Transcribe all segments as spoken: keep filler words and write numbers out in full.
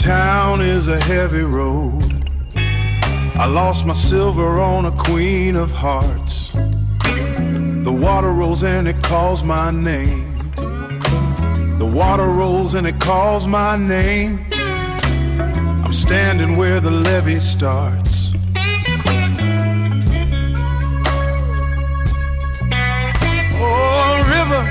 town is a heavy road. I lost my silver on a queen of hearts. The water rolls and it calls my name. The water rolls and it calls my name. I'm standing where the levee starts. Oh, river,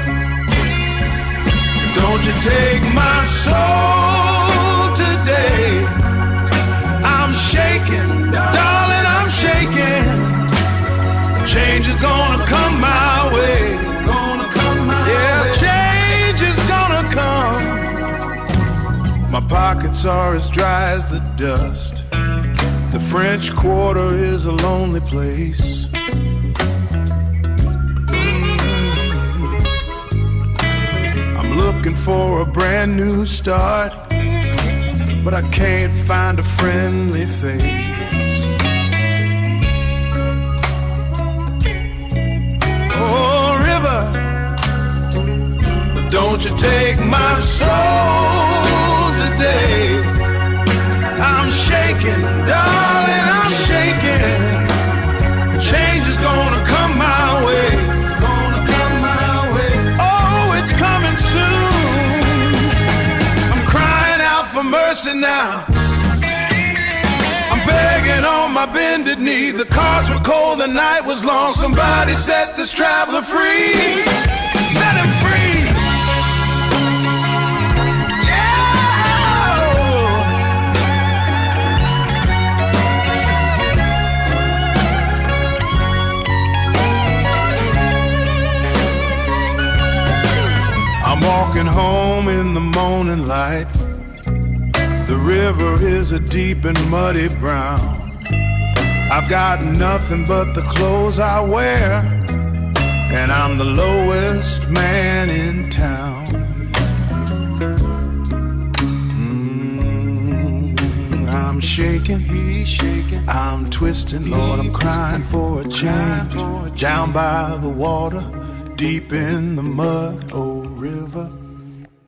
don't you take my soul today. I'm shaking, darling, I'm shaking. Change is gonna come my way. Gonna come my yeah, way. Change is gonna come. My pockets are as dry as the dust. The French Quarter is a lonely place. I'm looking for a brand new start, but I can't find a friendly face. Oh, river, don't you take my soul today. I'm shaking, darling, I'm shaking. Change is gonna come my way. Gonna come my way. Oh, it's coming soon. I'm crying out for mercy now. I'm begging on my bended knee. The cards were cold, the night was long. Somebody set this traveler free. Set him free. I'm walking home in the morning light. The river is a deep and muddy brown. I've got nothing but the clothes I wear, and I'm the lowest man in town. Mm, I'm shaking, he's shaking, I'm twisting, Lord, I'm crying for a change. Down by the water, deep in the mud, oh river.